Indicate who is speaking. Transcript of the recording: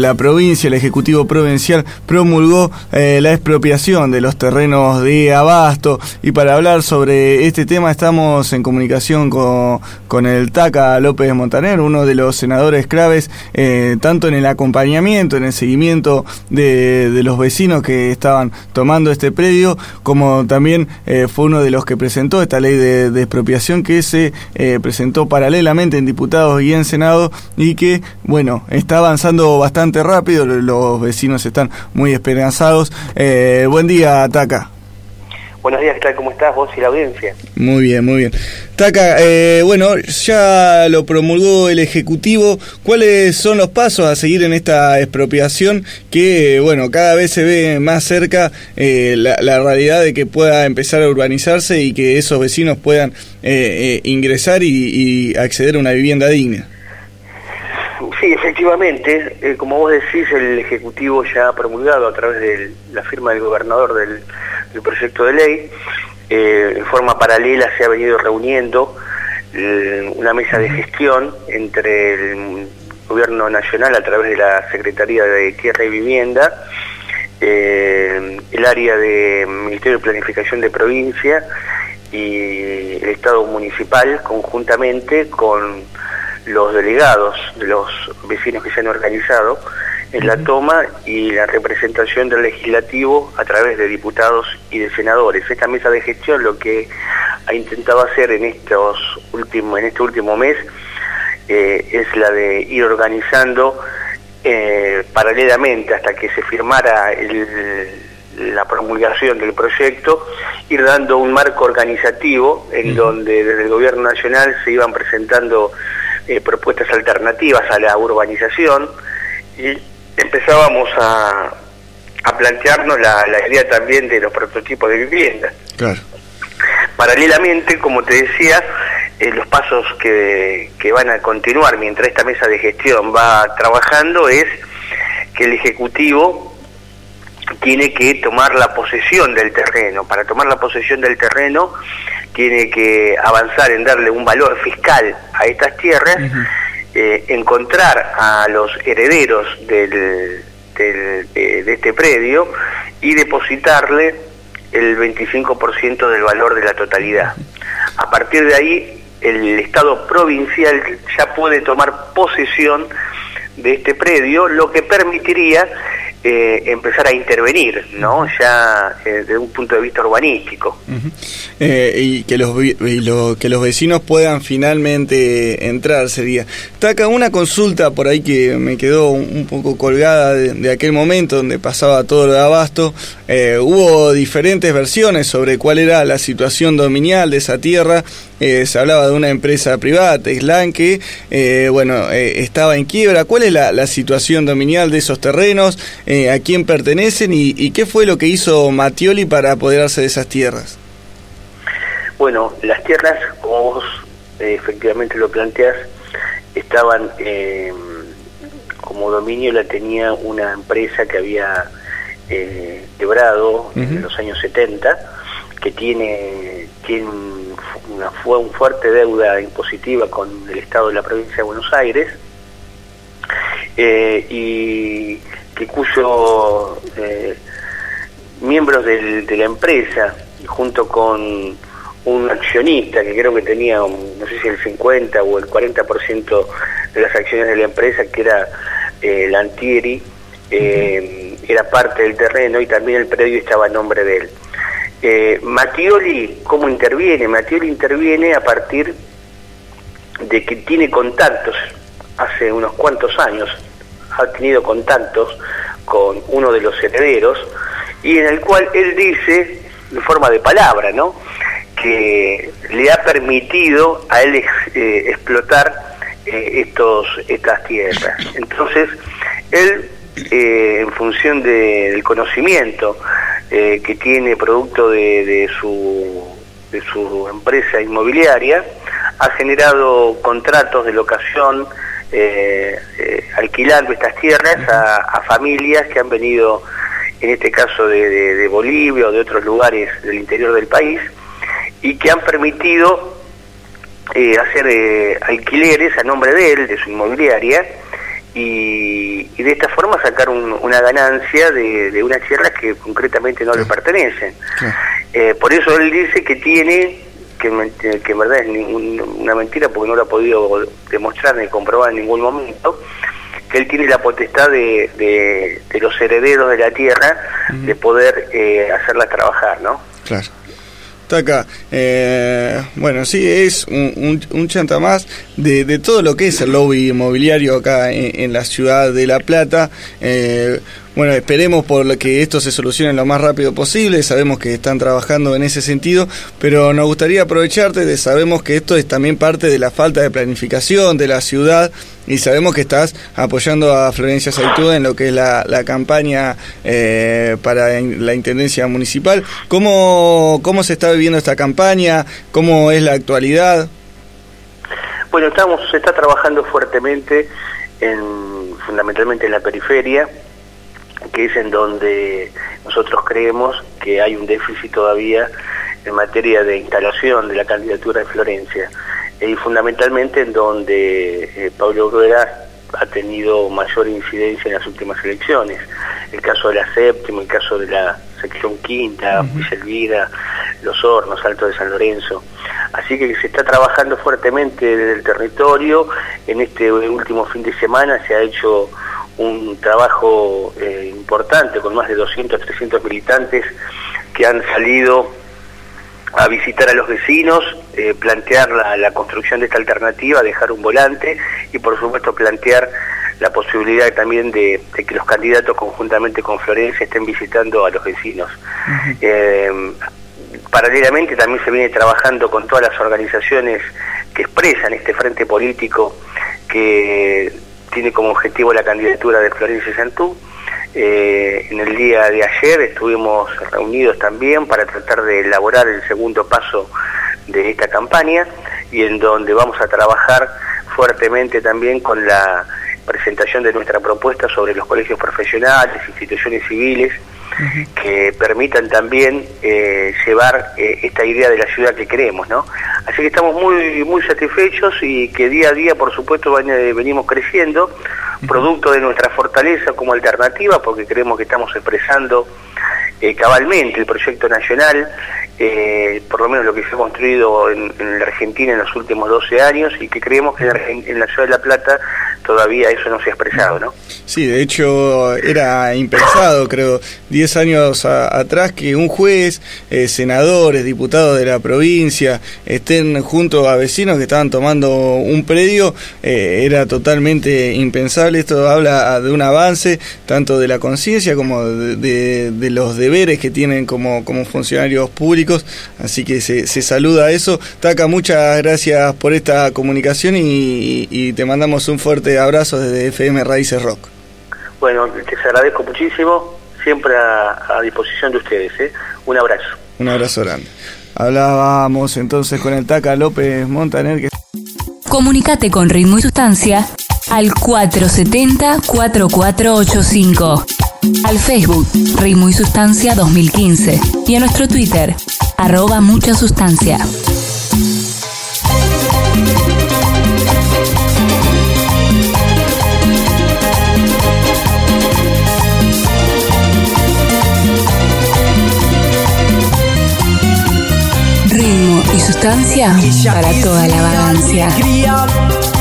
Speaker 1: la provincia, el Ejecutivo Provincial, promulgó la expropiación de los terrenos de Abasto, y para hablar sobre este tema estamos en comunicación con el Taca López Montaner, uno de los senadores claves, tanto en el acompañamiento, en el seguimiento de los vecinos que estaban tomando este predio, como también fue uno de los que presentó esta ley de expropiación que se presentó paralelamente en diputados y en Senado, y que, bueno, está avanzando bastante rápido, los vecinos están muy esperanzados. Buen día, Taca.
Speaker 2: Buenos días, ¿qué tal? ¿Cómo estás vos y la audiencia?
Speaker 1: Muy bien, muy bien. Taca, bueno, ya lo promulgó el Ejecutivo. ¿Cuáles son los pasos a seguir en esta expropiación que, bueno, cada vez se ve más cerca la realidad de que pueda empezar a urbanizarse y que esos vecinos puedan ingresar y acceder a una vivienda digna?
Speaker 2: Sí, efectivamente, como vos decís, el Ejecutivo ya ha promulgado a través de la firma del gobernador del proyecto de ley. En forma paralela se ha venido reuniendo una mesa de gestión entre el Gobierno Nacional a través de la Secretaría de Tierra y Vivienda, el área de Ministerio de Planificación de Provincia y el Estado Municipal, conjuntamente con los delegados de los vecinos que se han organizado en la toma y la representación del legislativo a través de diputados y de senadores. Esta mesa de gestión lo que ha intentado hacer en este último mes es la de ir organizando paralelamente hasta que se firmara la promulgación del proyecto, ir dando un marco organizativo en donde desde el Gobierno Nacional se iban presentando propuestas alternativas a la urbanización, y empezábamos a plantearnos la idea también de los prototipos de vivienda.
Speaker 1: Claro.
Speaker 2: Paralelamente, como te decía, los pasos que van a continuar mientras esta mesa de gestión va trabajando es que el Ejecutivo tiene que tomar la posesión del terreno. Para tomar la posesión del terreno tiene que avanzar en darle un valor fiscal a estas tierras, encontrar a los herederos de este predio y depositarle el 25% del valor de la totalidad. A partir de ahí, el Estado provincial ya puede tomar posesión de este predio, lo que permitiría empezar a intervenir, ¿no? Ya desde un punto de vista urbanístico.
Speaker 1: Y que los vecinos puedan finalmente entrar, sería. Taca, una consulta por ahí que me quedó un poco colgada de aquel momento donde pasaba todo lo de Abasto. Hubo diferentes versiones sobre cuál era la situación dominial de esa tierra. Se hablaba de una empresa privada, Teslan, que estaba en quiebra. ¿Cuál es la situación dominial de esos terrenos? ¿A quién pertenecen? ¿Y qué fue lo que hizo Mattioli para apoderarse de esas tierras?
Speaker 2: Bueno, las tierras, como vos efectivamente lo planteás, estaban como dominio, la tenía una empresa que había quebrado en los años 70, que tiene una fuerte deuda impositiva con el Estado de la provincia de Buenos Aires, y que cuyos miembros de la empresa, junto con un accionista que creo que tenía, no sé si el 50 o el 40% de las acciones de la empresa, que era Lantieri, era parte del terreno, y también el predio estaba a nombre de él. Mattioli, ¿cómo interviene? Mattioli interviene a partir de que tiene contactos, hace unos cuantos años ha tenido contactos con uno de los herederos, y en el cual él dice, en forma de palabra, ¿no?, que le ha permitido a él explotar estas tierras. Entonces, él, en función del conocimiento que tiene producto de su empresa inmobiliaria, ha generado contratos de locación, alquilando estas tierras a familias que han venido, en este caso de Bolivia o de otros lugares del interior del país, y que han permitido hacer alquileres a nombre de él, de su inmobiliaria, y de esta forma sacar una ganancia de unas tierras que concretamente no le pertenecen. Por eso él dice que tiene, que en verdad es una mentira porque no lo ha podido demostrar ni comprobar en ningún momento, que él tiene la potestad de los herederos de la tierra de poder hacerla trabajar, ¿no?
Speaker 1: Claro. Taca, bueno, sí, es un chanta más de todo lo que es el lobby inmobiliario acá en la ciudad de La Plata. Bueno, esperemos por lo que esto se solucione lo más rápido posible. Sabemos que están trabajando en ese sentido, pero nos gustaría aprovecharte sabemos que esto es también parte de la falta de planificación de la ciudad, y sabemos que estás apoyando a Florencia Zaytuda en lo que es la campaña para la Intendencia Municipal. ¿Cómo se está viviendo esta campaña? ¿Cómo es la actualidad?
Speaker 2: Bueno, se está trabajando fuertemente, fundamentalmente en la periferia, que es en donde nosotros creemos que hay un déficit todavía en materia de instalación de la candidatura de Florencia, y fundamentalmente en donde Pablo Rueda ha tenido mayor incidencia en las últimas elecciones. El caso de la Séptima, el caso de la sección quinta, Villa Elvira, Los Hornos, Alto de San Lorenzo. Así que se está trabajando fuertemente desde el territorio. En este último fin de semana se ha hecho un trabajo importante con más de 200, 300 militantes que han salido a visitar a los vecinos, plantear la construcción de esta alternativa, dejar un volante y por supuesto plantear la posibilidad también de que los candidatos conjuntamente con Florencia estén visitando a los vecinos. Paralelamente también se viene trabajando con todas las organizaciones que expresan este frente político que tiene como objetivo la candidatura de Florencia Zaytuda. En el día de ayer estuvimos reunidos también para tratar de elaborar el segundo paso de esta campaña, y en donde vamos a trabajar fuertemente también con la presentación de nuestra propuesta sobre los colegios profesionales, instituciones civiles, que permitan también llevar esta idea de la ciudad que queremos, ¿no? Así que estamos muy satisfechos, y que día a día, por supuesto, venimos creciendo, producto de nuestra fortaleza como alternativa, porque creemos que estamos expresando cabalmente el proyecto nacional, por lo menos lo que se ha construido en la Argentina en los últimos 12 años, y que creemos que en la ciudad de La Plata todavía eso no se ha expresado, ¿no?
Speaker 1: Sí, de hecho era impensado, creo, 10 años atrás, que un juez, senadores, diputados de la provincia estén junto a vecinos que estaban tomando un predio. Era totalmente impensable. Esto habla de un avance tanto de la conciencia como de los deberes que tienen como funcionarios públicos, así que se saluda eso. Taca, muchas gracias por esta comunicación y te mandamos un fuerte abrazo desde FM Raíces Rock.
Speaker 2: Bueno, les agradezco muchísimo, siempre a disposición de ustedes, ¿eh? Un abrazo.
Speaker 1: Un abrazo grande. Hablábamos entonces con el Taca López Montaner.
Speaker 3: Comunicate con Ritmo y Sustancia al 470-4485, al Facebook Ritmo y Sustancia 2015 y a nuestro Twitter @muchasustancia. Ritmo y Sustancia para toda la vagancia.